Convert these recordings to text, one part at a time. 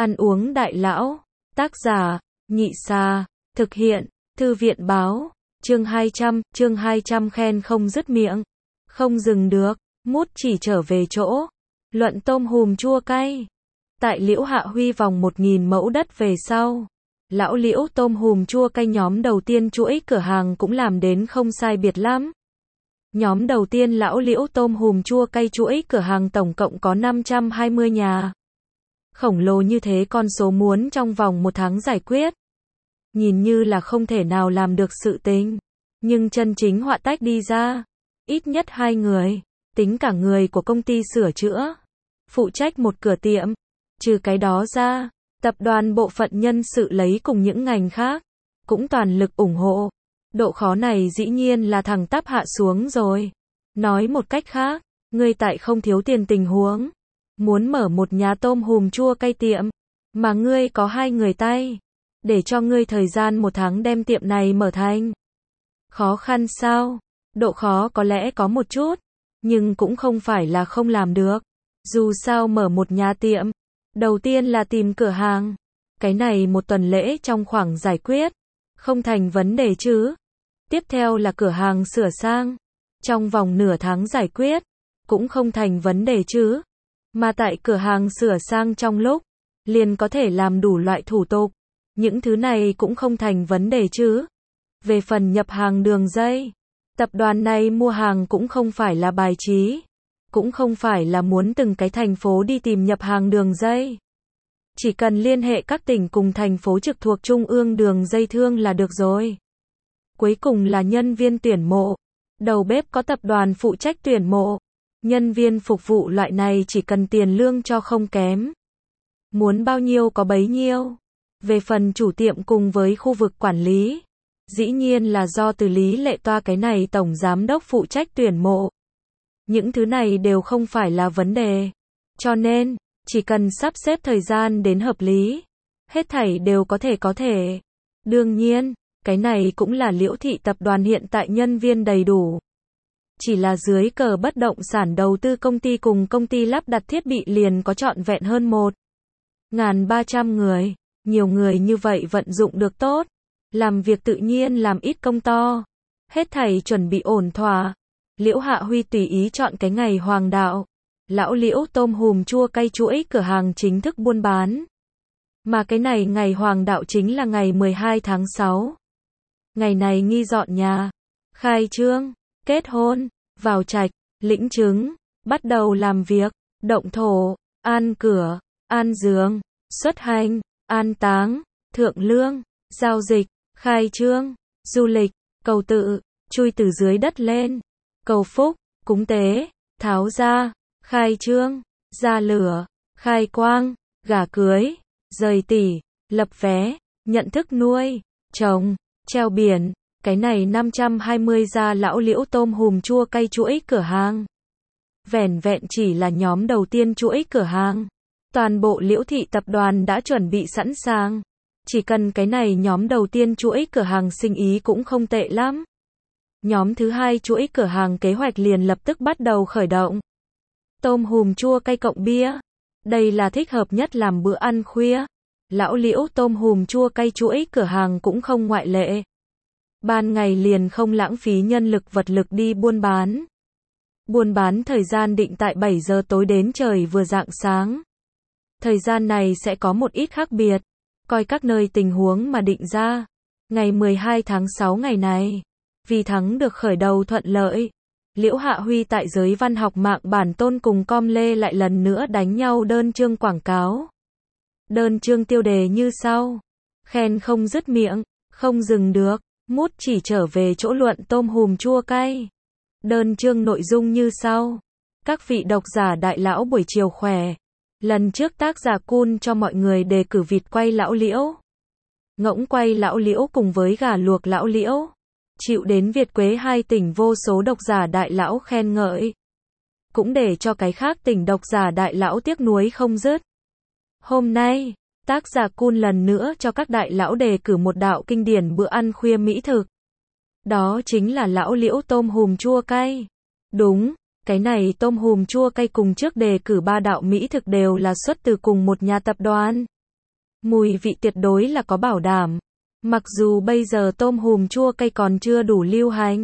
Ăn uống đại lão. Tác giả, Nhị Xà. Thực hiện, Thư viện báo. Chương 200 khen không dứt miệng. Không dừng được, mút chỉ trở về chỗ. Luận tôm hùm chua cay. Tại Liễu Hạ Huy vòng 1000 mẫu đất về sau, lão Liễu tôm hùm chua cay nhóm đầu tiên chuỗi cửa hàng cũng làm đến không sai biệt lắm. Nhóm đầu tiên lão Liễu tôm hùm chua cay chuỗi cửa hàng tổng cộng có 520 nhà. Khổng lồ như thế con số muốn trong vòng 1 tháng giải quyết. Nhìn như là không thể nào làm được sự tình. Nhưng chân chính họa tách đi ra. Ít nhất 2 người. Tính cả người của công ty sửa chữa. Phụ trách một cửa tiệm. Trừ cái đó ra, tập đoàn bộ phận nhân sự lấy cùng những ngành khác. Cũng toàn lực ủng hộ. Độ khó này dĩ nhiên là thẳng tắp hạ xuống rồi. Nói một cách khác, ngươi tại không thiếu tiền tình huống. Muốn mở một nhà tôm hùm chua cay tiệm. Mà ngươi có 2 người tay. Để cho ngươi thời gian 1 tháng đem tiệm này mở thành. Khó khăn sao? Độ khó có lẽ có một chút. Nhưng cũng không phải là không làm được. Dù sao mở một nhà tiệm. Đầu tiên là tìm cửa hàng. Cái này 1 tuần lễ trong khoảng giải quyết. Không thành vấn đề chứ. Tiếp theo là cửa hàng sửa sang. Trong vòng nửa tháng giải quyết. Cũng không thành vấn đề chứ. Mà tại cửa hàng sửa sang trong lúc, liền có thể làm đủ loại thủ tục. Những thứ này cũng không thành vấn đề chứ. Về phần nhập hàng đường dây, tập đoàn này mua hàng cũng không phải là bài trí. Cũng không phải là muốn từng cái thành phố đi tìm nhập hàng đường dây. Chỉ cần liên hệ các tỉnh cùng thành phố trực thuộc trung ương đường dây thương là được rồi. Cuối cùng là nhân viên tuyển mộ. Đầu bếp có tập đoàn phụ trách tuyển mộ. Nhân viên phục vụ loại này chỉ cần tiền lương cho không kém. Muốn bao nhiêu có bấy nhiêu. Về phần chủ tiệm cùng với khu vực quản lý, dĩ nhiên là do từ Lý Lệ Toa cái này tổng giám đốc phụ trách tuyển mộ. Những thứ này đều không phải là vấn đề. Cho nên, chỉ cần sắp xếp thời gian đến hợp lý, hết thảy đều có thể. Đương nhiên, cái này cũng là Liễu thị tập đoàn hiện tại nhân viên đầy đủ. Chỉ là dưới cờ bất động sản đầu tư công ty cùng công ty lắp đặt thiết bị liền có trọn vẹn hơn 1.300 người. Nhiều người như vậy vận dụng được tốt. Làm việc tự nhiên làm ít công to. Hết thảy chuẩn bị ổn thỏa. Liễu Hạ Huy tùy ý chọn cái ngày hoàng đạo. Lão Liễu tôm hùm chua cay chuỗi cửa hàng chính thức buôn bán. Mà cái này ngày hoàng đạo chính là ngày 12 tháng 6. Ngày này nghi dọn nhà, khai trương, kết hôn, vào trạch, lĩnh chứng, bắt đầu làm việc, động thổ, an cửa, an giường, xuất hành, an táng, thượng lương, giao dịch, khai trương, du lịch, cầu tự, chui từ dưới đất lên, cầu phúc, cúng tế, tháo ra, khai trương, ra lửa, khai quang, gả cưới, rời tỷ, lập vé, nhận thức nuôi, chồng, treo biển. Cái này 520 gia lão Liễu tôm hùm chua cay chuỗi cửa hàng. Vẻn vẹn chỉ là nhóm đầu tiên chuỗi cửa hàng. Toàn bộ Liễu thị tập đoàn đã chuẩn bị sẵn sàng. Chỉ cần cái này nhóm đầu tiên chuỗi cửa hàng sinh ý cũng không tệ lắm. Nhóm thứ 2 chuỗi cửa hàng kế hoạch liền lập tức bắt đầu khởi động. Tôm hùm chua cay cộng bia. Đây là thích hợp nhất làm bữa ăn khuya. Lão Liễu tôm hùm chua cay chuỗi cửa hàng cũng không ngoại lệ. Ban ngày liền không lãng phí nhân lực vật lực đi buôn bán. Buôn bán thời gian định tại 7 giờ tối đến trời vừa rạng sáng. Thời gian này sẽ có một ít khác biệt. Coi các nơi tình huống mà định ra. Ngày 12 tháng 6 ngày này. Vì thắng được khởi đầu thuận lợi. Liễu Hạ Huy tại giới văn học mạng bản tôn cùng Com Lê lại lần nữa đánh nhau đơn chương quảng cáo. Đơn chương tiêu đề như sau. Khen không dứt miệng, không dừng được. Mút chỉ trở về chỗ luận tôm hùm chua cay. Đơn chương nội dung như sau. Các vị độc giả đại lão buổi chiều khỏe. Lần trước tác giả Kun cho mọi người đề cử vịt quay lão Liễu. Ngỗng quay lão Liễu cùng với gà luộc lão Liễu. Chịu đến Việt Quế 2 tỉnh vô số độc giả đại lão khen ngợi. Cũng để cho cái khác tỉnh độc giả đại lão tiếc nuối không dứt. Hôm nay, tác giả Kun lần nữa cho các đại lão đề cử một đạo kinh điển bữa ăn khuya mỹ thực. Đó chính là lão Liễu tôm hùm chua cay. Đúng, cái này tôm hùm chua cay cùng trước đề cử 3 đạo mỹ thực đều là xuất từ cùng một nhà tập đoàn. Mùi vị tuyệt đối là có bảo đảm. Mặc dù bây giờ tôm hùm chua cay còn chưa đủ lưu hành.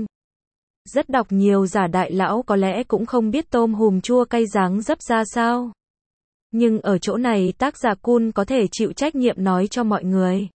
Rất đọc nhiều giả đại lão có lẽ cũng không biết tôm hùm chua cay dáng dấp ra sao. Nhưng ở chỗ này tác giả Kun có thể chịu trách nhiệm nói cho mọi người.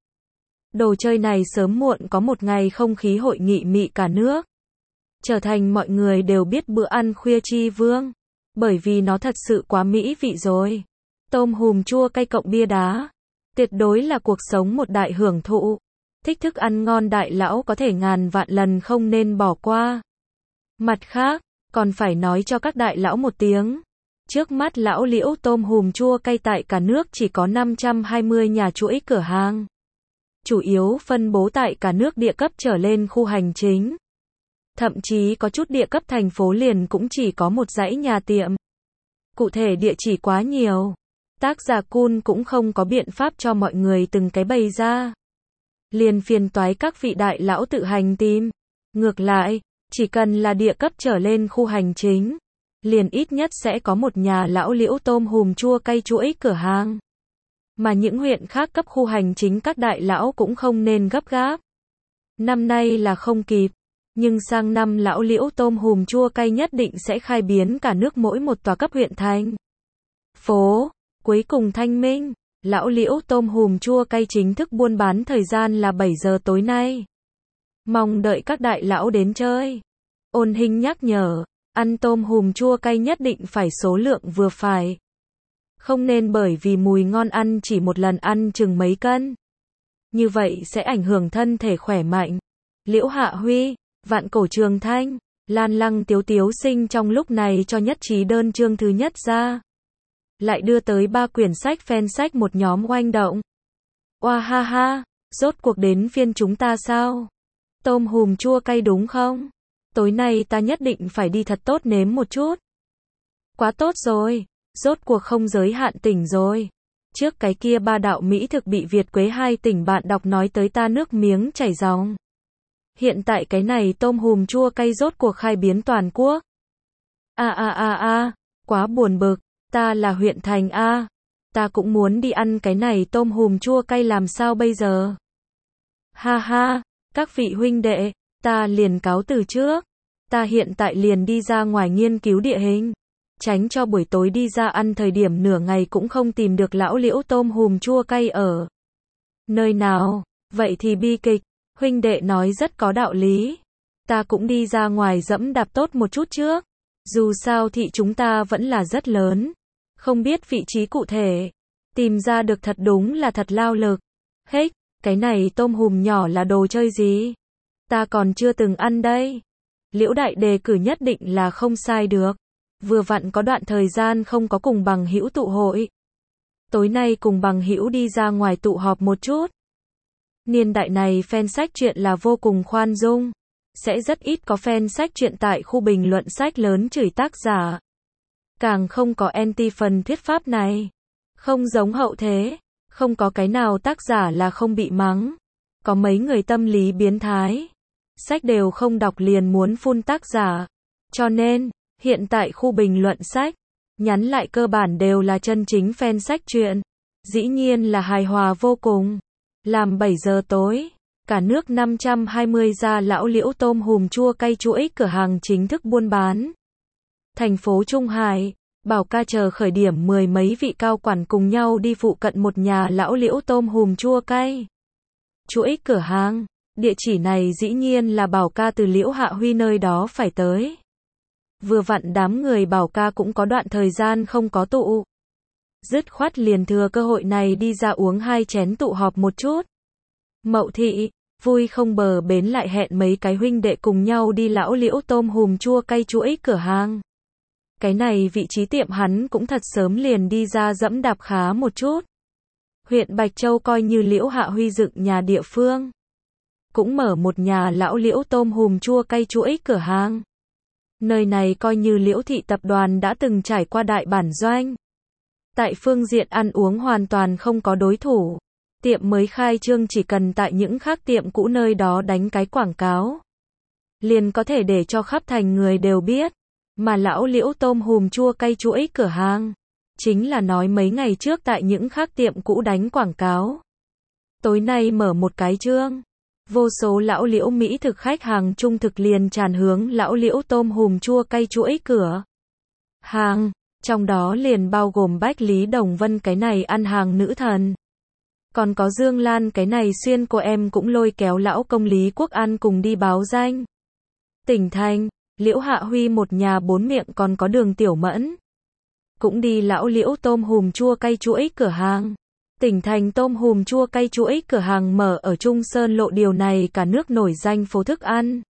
Đồ chơi này sớm muộn có một ngày không khí hội nghị mị cả nước. Trở thành mọi người đều biết bữa ăn khuya tri vương. Bởi vì nó thật sự quá mỹ vị rồi. Tôm hùm chua cay cộng bia đá. Tuyệt đối là cuộc sống một đại hưởng thụ. Thích thức ăn ngon đại lão có thể ngàn vạn lần không nên bỏ qua. Mặt khác, còn phải nói cho các đại lão một tiếng. Trước mắt lão Liễu tôm hùm chua cay tại cả nước chỉ có 520 nhà chuỗi cửa hàng. Chủ yếu phân bố tại cả nước địa cấp trở lên khu hành chính. Thậm chí có chút địa cấp thành phố liền cũng chỉ có một dãy nhà tiệm. Cụ thể địa chỉ quá nhiều. Tác giả Kun cũng không có biện pháp cho mọi người từng cái bày ra. Liền phiền toái các vị đại lão tự hành tìm. Ngược lại, chỉ cần là địa cấp trở lên khu hành chính, liền ít nhất sẽ có một nhà lão Liễu tôm hùm chua cay chuỗi cửa hàng. Mà những huyện khác cấp khu hành chính các đại lão cũng không nên gấp gáp. Năm nay là không kịp, nhưng sang năm lão Liễu tôm hùm chua cay nhất định sẽ khai biến cả nước mỗi một tòa cấp huyện thành phố. Cuối cùng thanh minh, lão Liễu tôm hùm chua cay chính thức buôn bán thời gian là 7 giờ tối nay. Mong đợi các đại lão đến chơi. Ôn Hình nhắc nhở, ăn tôm hùm chua cay nhất định phải số lượng vừa phải. Không nên bởi vì mùi ngon ăn chỉ một lần ăn chừng mấy cân. Như vậy sẽ ảnh hưởng thân thể khỏe mạnh. Liễu Hạ Huy, Vạn Cổ Trường Thanh, Lan Lăng Tiếu Tiếu Sinh trong lúc này cho nhất trí đơn chương thứ nhất ra. Lại đưa tới 3 quyển sách fan sách một nhóm oanh động. Oa ha ha, rốt cuộc đến phiên chúng ta sao? Tôm hùm chua cay đúng không? Tối nay ta nhất định phải đi thật tốt nếm một chút. Quá tốt rồi, rốt cuộc không giới hạn tỉnh rồi. Trước cái kia 3 đạo mỹ thực bị Việt Quế 2 tỉnh bạn đọc nói tới ta nước miếng chảy ròng. Hiện tại cái này tôm hùm chua cay rốt cuộc khai biến toàn quốc. Quá buồn bực, ta là huyện thành A. Ta cũng muốn đi ăn cái này tôm hùm chua cay làm sao bây giờ? Ha ha, các vị huynh đệ, ta liền cáo từ trước. Ta hiện tại liền đi ra ngoài nghiên cứu địa hình. Tránh cho buổi tối đi ra ăn thời điểm nửa ngày cũng không tìm được lão Liễu tôm hùm chua cay ở nơi nào. Vậy thì bi kịch. Huynh đệ nói rất có đạo lý. Ta cũng đi ra ngoài dẫm đạp tốt một chút trước. Dù sao thị chúng ta vẫn là rất lớn. Không biết vị trí cụ thể. Tìm ra được thật đúng là thật lao lực. Hếch, cái này tôm hùm nhỏ là đồ chơi gì? Ta còn chưa từng ăn đây. Liễu đại đề cử nhất định là không sai được. Vừa vặn có đoạn thời gian không có cùng bằng hữu tụ hội. Tối nay cùng bằng hữu đi ra ngoài tụ họp một chút. Niên đại này fan sách truyện là vô cùng khoan dung. Sẽ rất ít có fan sách truyện tại khu bình luận sách lớn chửi tác giả. Càng không có anti phần thuyết pháp này. Không giống hậu thế. Không có cái nào tác giả là không bị mắng. Có mấy người tâm lý biến thái. Sách đều không đọc liền muốn phun tác giả. Cho nên, hiện tại khu bình luận sách, nhắn lại cơ bản đều là chân chính fan sách truyện. Dĩ nhiên là hài hòa vô cùng. Làm 7 giờ tối, cả nước 520 gia lão Liễu tôm hùm chua cay chuỗi cửa hàng chính thức buôn bán. Thành phố Trung Hải, Bảo Ca chờ khởi điểm 10 mấy vị cao quản cùng nhau đi phụ cận một nhà lão Liễu tôm hùm chua cay chuỗi cửa hàng. Địa chỉ này dĩ nhiên là Bảo Ca từ Liễu Hạ Huy nơi đó phải tới. Vừa vặn đám người Bảo Ca cũng có đoạn thời gian không có tụ. Dứt khoát liền thừa cơ hội này đi ra uống 2 chén tụ họp một chút. Mậu thị, vui không bờ bến lại hẹn mấy cái huynh đệ cùng nhau đi lão Liễu tôm hùm chua cay chuỗi cửa hàng. Cái này vị trí tiệm hắn cũng thật sớm liền đi ra dẫm đạp khá một chút. Huyện Bạch Châu coi như Liễu Hạ Huy dựng nhà địa phương. Cũng mở một nhà lão Liễu tôm hùm chua cay chuỗi cửa hàng. Nơi này coi như Liễu thị tập đoàn đã từng trải qua đại bản doanh. Tại phương diện ăn uống hoàn toàn không có đối thủ. Tiệm mới khai trương chỉ cần tại những khác tiệm cũ nơi đó đánh cái quảng cáo. Liền có thể để cho khắp thành người đều biết. Mà lão Liễu tôm hùm chua cay chuỗi cửa hàng. Chính là nói mấy ngày trước tại những khác tiệm cũ đánh quảng cáo. Tối nay mở một cái trương. Vô số lão liễu mỹ thực khách hàng trung thực liền tràn hướng lão liễu tôm hùm chua cay chuỗi cửa hàng. Trong đó liền bao gồm Bách Lý Đồng Vân cái này ăn hàng nữ thần. Còn có Dương Lan cái này xuyên cô em cũng lôi kéo lão công Lý Quốc An cùng đi báo danh. Tỉnh thành, Liễu Hạ Huy một nhà bốn miệng còn có Đường Tiểu Mẫn. Cũng đi lão liễu tôm hùm chua cay chuỗi cửa hàng. Tỉnh thành tôm hùm chua cay chuỗi cửa hàng mở ở Trung Sơn Lộ, điều này cả nước nổi danh phố thức ăn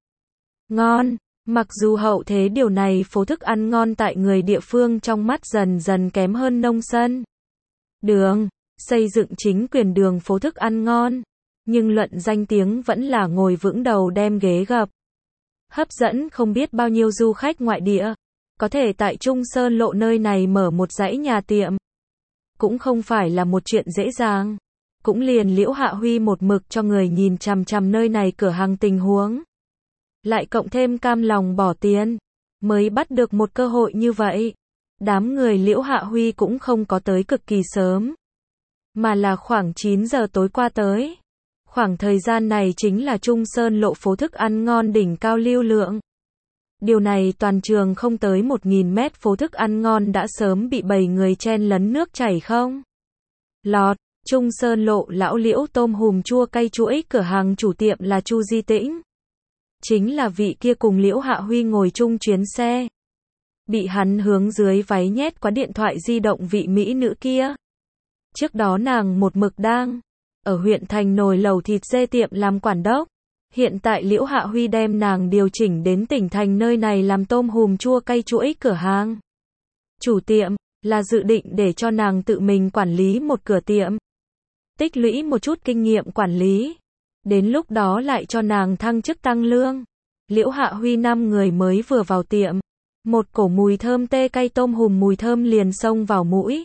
ngon. Mặc dù hậu thế điều này phố thức ăn ngon tại người địa phương trong mắt dần dần kém hơn nông sân đường, xây dựng chính quyền đường phố thức ăn ngon, nhưng luận danh tiếng vẫn là ngồi vững đầu đem ghế gập. Hấp dẫn không biết bao nhiêu du khách ngoại địa, có thể tại Trung Sơn Lộ nơi này mở một dãy nhà tiệm. Cũng không phải là một chuyện dễ dàng. Cũng liền Liễu Hạ Huy một mực cho người nhìn chằm chằm nơi này cửa hàng tình huống. Lại cộng thêm cam lòng bỏ tiền, mới bắt được một cơ hội như vậy. Đám người Liễu Hạ Huy cũng không có tới cực kỳ sớm, mà là khoảng 9 giờ tối qua tới. Khoảng thời gian này chính là Trung Sơn Lộ phố thức ăn ngon đỉnh cao lưu lượng. Điều này toàn trường không tới 1.000 mét phố thức ăn ngon đã sớm bị bầy người chen lấn nước chảy không lọt. Trung Sơn Lộ lão liễu tôm hùm chua cay chuỗi cửa hàng chủ tiệm là Chu Di Tĩnh. Chính là vị kia cùng Liễu Hạ Huy ngồi chung chuyến xe. Bị hắn hướng dưới váy nhét qua điện thoại di động vị mỹ nữ kia. Trước đó nàng một mực đang ở huyện thành nồi lẩu thịt dê tiệm làm quản đốc. Hiện tại Liễu Hạ Huy đem nàng điều chỉnh đến tỉnh thành nơi này làm tôm hùm chua cay chuỗi cửa hàng. Chủ tiệm là dự định để cho nàng tự mình quản lý một cửa tiệm. Tích lũy một chút kinh nghiệm quản lý. Đến lúc đó lại cho nàng thăng chức tăng lương. Liễu Hạ Huy 5 người mới vừa vào tiệm. Một cổ mùi thơm tê cay tôm hùm mùi thơm liền xông vào mũi.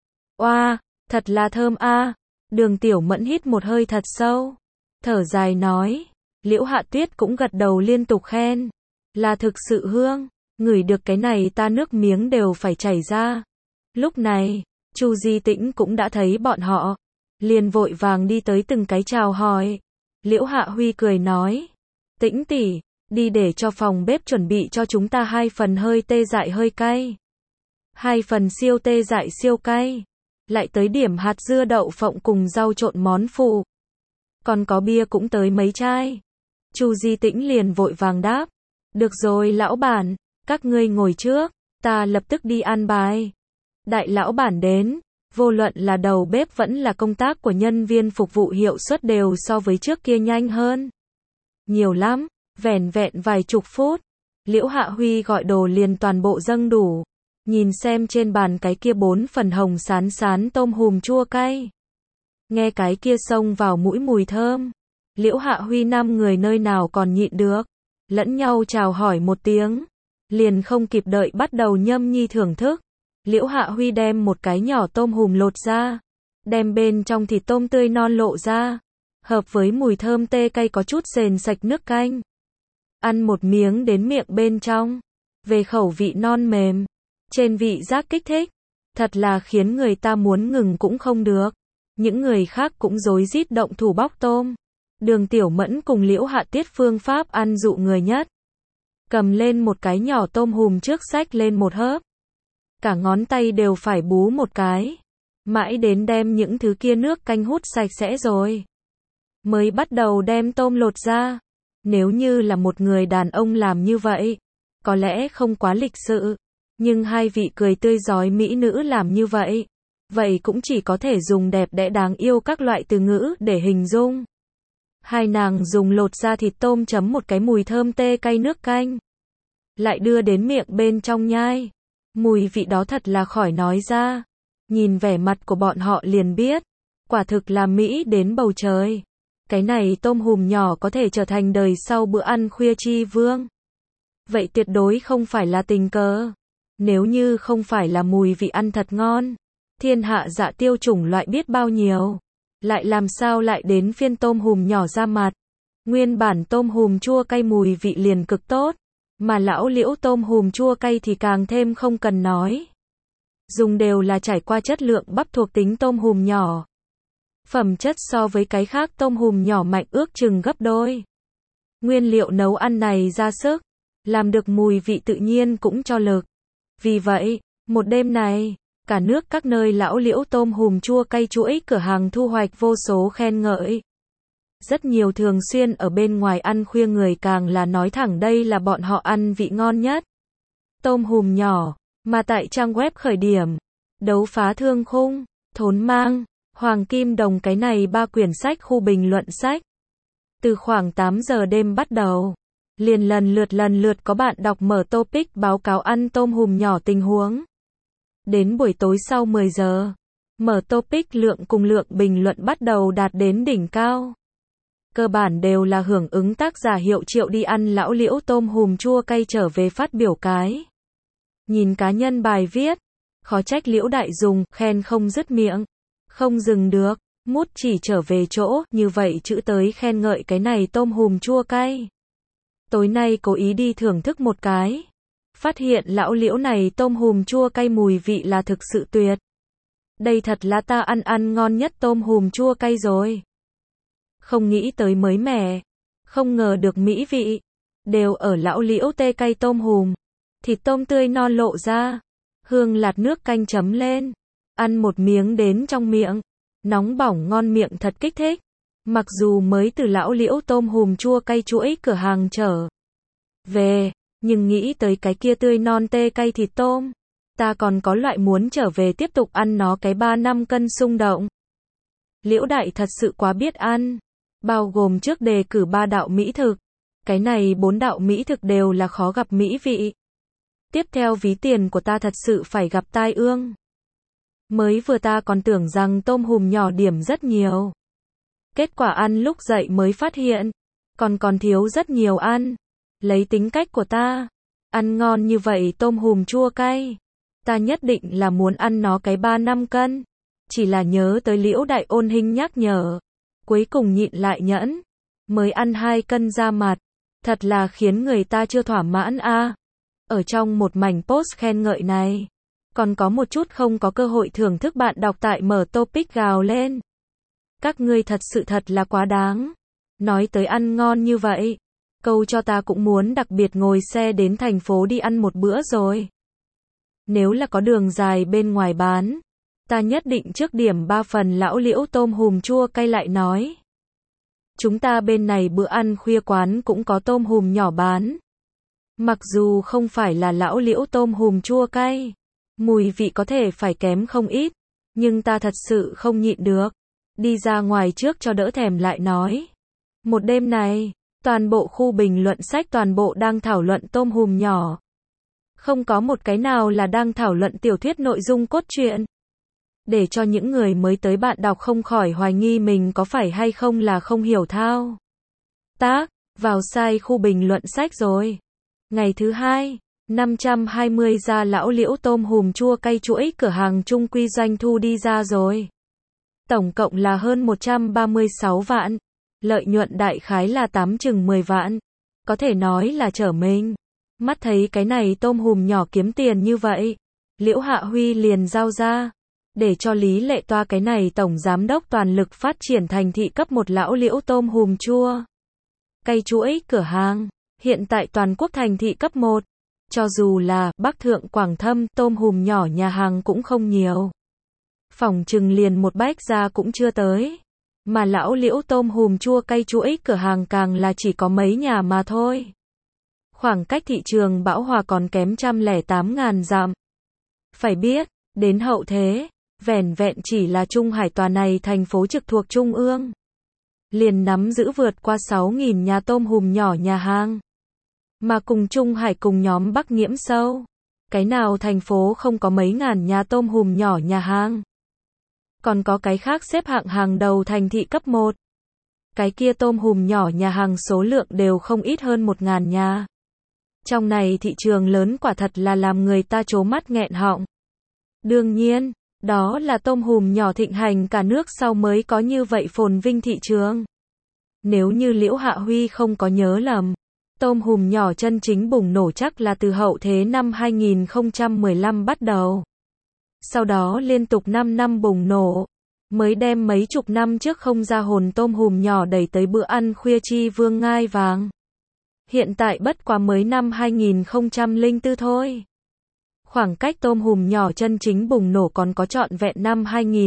Oa, thật là thơm a. Đường Tiểu Mẫn hít một hơi thật sâu. Thở dài nói. Liễu Hạ Tuyết cũng gật đầu liên tục khen. Là thực sự hương. Ngửi được cái này ta nước miếng đều phải chảy ra. Lúc này, Chu Di Tĩnh cũng đã thấy bọn họ. Liền vội vàng đi tới từng cái chào hỏi. Liễu Hạ Huy cười nói. Tĩnh tỷ, đi để cho phòng bếp chuẩn bị cho chúng ta 2 phần hơi tê dại hơi cay. 2 phần siêu tê dại siêu cay. Lại tới điểm hạt dưa đậu phộng cùng rau trộn món phụ. Còn có bia cũng tới mấy chai. Chu Di Tĩnh liền vội vàng đáp. Được rồi lão bản, các ngươi ngồi trước, ta lập tức đi an bài. Đại lão bản đến, vô luận là đầu bếp vẫn là công tác của nhân viên phục vụ hiệu suất đều so với trước kia nhanh hơn. Nhiều lắm, vẻn vẹn vài chục phút. Liễu Hạ Huy gọi đồ liền toàn bộ dâng đủ. Nhìn xem trên bàn cái kia 4 phần hồng sán sán tôm hùm chua cay. Nghe cái kia xông vào mũi mùi thơm. Liễu Hạ Huy 5 người nơi nào còn nhịn được. Lẫn nhau chào hỏi một tiếng. Liền không kịp đợi bắt đầu nhâm nhi thưởng thức. Liễu Hạ Huy đem một cái nhỏ tôm hùm lột ra. Đem bên trong thịt tôm tươi non lộ ra. Hợp với mùi thơm tê cay có chút sền sạch nước canh. Ăn một miếng đến miệng bên trong. Về khẩu vị non mềm. Trên vị giác kích thích. Thật là khiến người ta muốn ngừng cũng không được. Những người khác cũng rối rít động thủ bóc tôm. Đường Tiểu Mẫn cùng Liễu Hạ Tiết phương pháp ăn dụ người nhất. Cầm lên một cái nhỏ tôm hùm trước xách lên một hớp. Cả ngón tay đều phải bú một cái. Mãi đến đem những thứ kia nước canh hút sạch sẽ rồi. Mới bắt đầu đem tôm lột ra. Nếu như là một người đàn ông làm như vậy, có lẽ không quá lịch sự. Nhưng hai vị cười tươi rói mỹ nữ làm như vậy. Vậy cũng chỉ có thể dùng đẹp đẽ đáng yêu các loại từ ngữ để hình dung. Hai nàng dùng lột ra thịt tôm chấm một cái mùi thơm tê cay nước canh. Lại đưa đến miệng bên trong nhai. Mùi vị đó thật là khỏi nói ra. Nhìn vẻ mặt của bọn họ liền biết. Quả thực là mỹ đến bầu trời. Cái này tôm hùm nhỏ có thể trở thành đời sau bữa ăn khuya chi vương. Vậy tuyệt đối không phải là tình cờ. Nếu như không phải là mùi vị ăn thật ngon. Thiên hạ dạ tiêu chủng loại biết bao nhiêu. Lại làm sao lại đến phiên tôm hùm nhỏ ra mặt. Nguyên bản tôm hùm chua cay mùi vị liền cực tốt. Mà lão Liễu tôm hùm chua cay thì càng thêm không cần nói. dùng đều là trải qua chất lượng bắp thuộc tính tôm hùm nhỏ. Phẩm chất so với cái khác tôm hùm nhỏ mạnh ước chừng gấp đôi. Nguyên liệu nấu ăn này ra sức, làm được mùi vị tự nhiên cũng cho lực. Vì vậy, một đêm này, cả nước các nơi lão liễu tôm hùm chua cay chuỗi cửa hàng thu hoạch vô số khen ngợi. Rất nhiều thường xuyên ở bên ngoài ăn khuya người càng là nói thẳng đây là bọn họ ăn vị ngon nhất. Tôm hùm nhỏ, mà tại trang web khởi điểm, đấu phá thương khung, thốn mang, Hoàng Kim Đồng cái này 3 quyển sách khu bình luận sách. Từ khoảng 8 giờ đêm bắt đầu, liền lần lượt có bạn đọc mở topic báo cáo ăn tôm hùm nhỏ tình huống. Đến buổi tối sau 10 giờ, mở topic lượng cùng lượng bình luận bắt đầu đạt đến đỉnh cao. Cơ bản đều là hưởng ứng tác giả hiệu triệu đi ăn lão liễu tôm hùm chua cay trở về phát biểu cái. Nhìn cá nhân bài viết, khó trách Liễu Đại dùng, khen không dứt miệng, không dừng được, mút chỉ trở về chỗ, như vậy chữ tới khen ngợi cái này tôm hùm chua cay. Tối nay cố ý đi thưởng thức một cái. Phát hiện lão Liễu này tôm hùm chua cay mùi vị là thực sự tuyệt. Đây thật là ta ăn ngon nhất tôm hùm chua cay rồi. Không nghĩ tới mới mẻ, không ngờ được mỹ vị, đều ở lão Liễu tê cay tôm hùm. Thịt tôm tươi non lộ ra, hương lạt nước canh chấm lên, ăn một miếng đến trong miệng, nóng bỏng ngon miệng thật kích thích. Mặc dù mới từ lão Liễu tôm hùm chua cay chuỗi cửa hàng trở về, nhưng nghĩ tới cái kia tươi non tê cay thịt tôm, ta còn có loại muốn trở về tiếp tục ăn nó cái 3 năm cân xung động. Liễu Đại thật sự quá biết ăn, bao gồm trước đề cử 3 đạo mỹ thực, cái này 4 đạo mỹ thực đều là khó gặp mỹ vị. Tiếp theo ví tiền của ta thật sự phải gặp tai ương. Mới vừa ta còn tưởng rằng tôm hùm nhỏ điểm rất nhiều. Kết quả ăn lúc dậy mới phát hiện, còn thiếu rất nhiều ăn. Lấy tính cách của ta, ăn ngon như vậy tôm hùm chua cay, ta nhất định là muốn ăn nó cái 3 năm cân. Chỉ là nhớ tới Liễu Đại ôn hình nhắc nhở, cuối cùng nhịn lại nhẫn, mới ăn 2 cân ra mặt, thật là khiến người ta chưa thỏa mãn a. Ở trong một mảnh post khen ngợi này, còn có một chút không có cơ hội thưởng thức bạn đọc tại mở topic gào lên. Các ngươi thật sự thật là quá đáng. Nói tới ăn ngon như vậy, câu cho ta cũng muốn đặc biệt ngồi xe đến thành phố đi ăn một bữa rồi. Nếu là có đường dài bên ngoài bán, ta nhất định trước điểm 3 phần lão Liễu tôm hùm chua cay lại nói. Chúng ta bên này bữa ăn khuya quán cũng có tôm hùm nhỏ bán. Mặc dù không phải là lão Liễu tôm hùm chua cay, mùi vị có thể phải kém không ít, nhưng ta thật sự không nhịn được. Đi ra ngoài trước cho đỡ thèm lại nói. Một đêm này, toàn bộ khu bình luận sách toàn bộ đang thảo luận tôm hùm nhỏ. Không có một cái nào là đang thảo luận tiểu thuyết nội dung cốt truyện. Để cho những người mới tới bạn đọc không khỏi hoài nghi mình có phải hay không là không hiểu thao tác, vào sai khu bình luận sách rồi. Ngày thứ hai, 520 ra lão Liễu tôm hùm chua cay chuỗi cửa hàng chung quy doanh thu đi ra rồi. Tổng cộng là hơn 136 vạn. Lợi nhuận đại khái là 8-10 vạn. Có thể nói là trở mình. Mắt thấy cái này tôm hùm nhỏ kiếm tiền như vậy. Liễu Hạ Huy liền giao ra. Để cho Lý Lệ Toa cái này tổng giám đốc toàn lực phát triển thành thị cấp 1 lão Liễu tôm hùm chua cay chuỗi cửa hàng. Hiện tại toàn quốc thành thị cấp 1. Cho dù là Bắc Thượng Quảng Thâm, tôm hùm nhỏ nhà hàng cũng không nhiều. Phỏng chừng liền một bách ra cũng chưa tới. Mà lão Liễu tôm hùm chua cay chuỗi cửa hàng càng là chỉ có mấy nhà mà thôi. Khoảng cách thị trường bão hòa còn kém 108.000 dặm. Phải biết, đến hậu thế, vẻn vẹn chỉ là Trung Hải tòa này thành phố trực thuộc Trung ương. Liền nắm giữ vượt qua 6.000 nhà tôm hùm nhỏ nhà hàng. Mà cùng Trung Hải cùng nhóm Bắc Nghiễm Sâu. Cái nào thành phố không có mấy ngàn nhà tôm hùm nhỏ nhà hàng. Còn có cái khác xếp hạng hàng đầu thành thị cấp 1. Cái kia tôm hùm nhỏ nhà hàng số lượng đều không ít hơn 1.000 nhà. Trong này thị trường lớn quả thật là làm người ta trố mắt nghẹn họng. Đương nhiên, đó là tôm hùm nhỏ thịnh hành cả nước sau mới có như vậy phồn vinh thị trường. Nếu như Liễu Hạ Huy không có nhớ lầm, tôm hùm nhỏ chân chính bùng nổ chắc là từ hậu thế năm 2015 bắt đầu. sau đó liên tục 5 năm bùng nổ, mới đem mấy chục năm trước không ra hồn tôm hùm nhỏ đẩy tới bữa ăn khuya chi vương ngai vàng. Hiện tại bất quá mới năm 2004 thôi. Khoảng cách tôm hùm nhỏ chân chính bùng nổ còn có trọn vẹn năm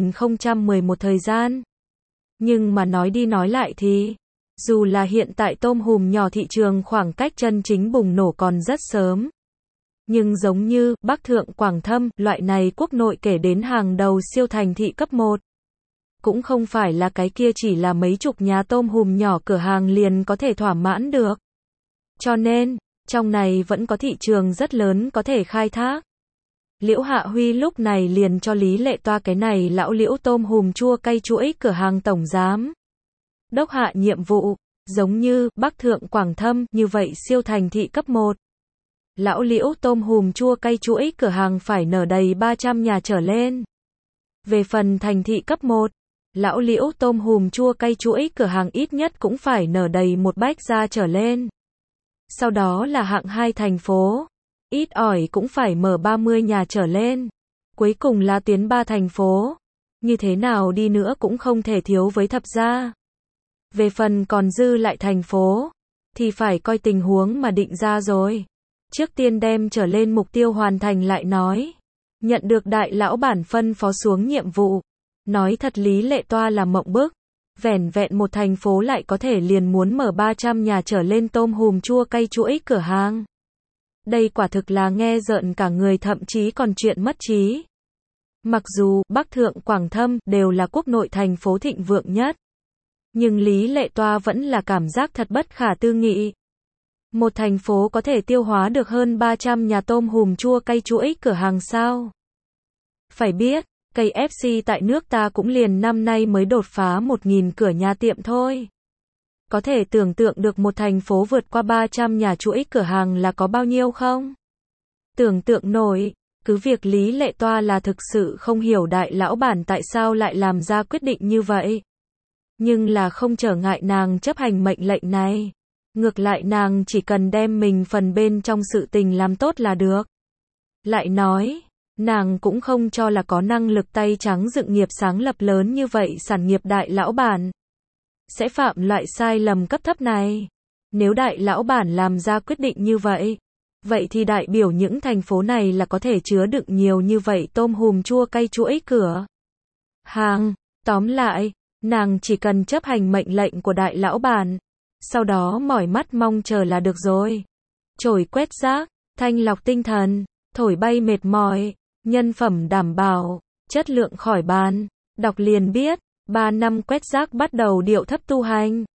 2011 thời gian. Nhưng mà nói đi nói lại thì, dù là hiện tại tôm hùm nhỏ thị trường khoảng cách chân chính bùng nổ còn rất sớm. Nhưng giống như Bắc Thượng Quảng Thâm, loại này quốc nội kể đến hàng đầu siêu thành thị cấp 1. Cũng không phải là cái kia chỉ là mấy chục nhà tôm hùm nhỏ cửa hàng liền có thể thỏa mãn được. Cho nên, trong này vẫn có thị trường rất lớn có thể khai thác. Liễu Hạ Huy lúc này liền cho Lý Lệ Toa cái này lão Liễu tôm hùm chua cay chuỗi cửa hàng tổng giám đốc hạ nhiệm vụ, giống như Bắc Thượng Quảng Thâm, như vậy siêu thành thị cấp 1. Lão Liễu tôm hùm chua cay chuỗi cửa hàng phải nở đầy 300 nhà trở lên. Về phần thành thị cấp 1, lão Liễu tôm hùm chua cay chuỗi cửa hàng ít nhất cũng phải nở đầy một bách gia trở lên. Sau đó là hạng 2 thành phố, ít ỏi cũng phải mở 30 nhà trở lên. Cuối cùng là tuyến 3 thành phố, như thế nào đi nữa cũng không thể thiếu với thập gia. Về phần còn dư lại thành phố, thì phải coi tình huống mà định ra rồi. Trước tiên đem trở lên mục tiêu hoàn thành lại nói. Nhận được đại lão bản phân phó xuống nhiệm vụ. Nói thật Lý Lệ Toa là mộng bức. Vẻn vẹn một thành phố lại có thể liền muốn mở 300 nhà trở lên tôm hùm chua cay chuỗi cửa hàng. Đây quả thực là nghe rợn cả người, thậm chí còn chuyện mất trí. Mặc dù Bắc Thượng Quảng Thâm đều là quốc nội thành phố thịnh vượng nhất, nhưng Lý Lệ Toa vẫn là cảm giác thật bất khả tư nghị. Một thành phố có thể tiêu hóa được hơn 300 nhà tôm hùm chua cay chuỗi cửa hàng sao? Phải biết, KFC tại nước ta cũng liền năm nay mới đột phá 1.000 cửa nhà tiệm thôi. Có thể tưởng tượng được một thành phố vượt qua 300 nhà chuỗi cửa hàng là có bao nhiêu không? Tưởng tượng nổi, cứ việc Lý Lệ Toa là thực sự không hiểu đại lão bản tại sao lại làm ra quyết định như vậy. Nhưng là không trở ngại nàng chấp hành mệnh lệnh này. Ngược lại nàng chỉ cần đem mình phần bên trong sự tình làm tốt là được. Lại nói, nàng cũng không cho là có năng lực tay trắng dựng nghiệp sáng lập lớn như vậy sản nghiệp đại lão bản sẽ phạm loại sai lầm cấp thấp này. Nếu đại lão bản làm ra quyết định như vậy, vậy thì đại biểu những thành phố này là có thể chứa đựng nhiều như vậy tôm hùm chua cay chuỗi cửa hàng. Tóm lại, nàng chỉ cần chấp hành mệnh lệnh của đại lão bản, sau đó mỏi mắt mong chờ là được rồi. Chổi quét rác, thanh lọc tinh thần, thổi bay mệt mỏi, nhân phẩm đảm bảo, chất lượng khỏi bàn. Đọc liền biết, 3 năm quét rác bắt đầu điệu thấp tu hành.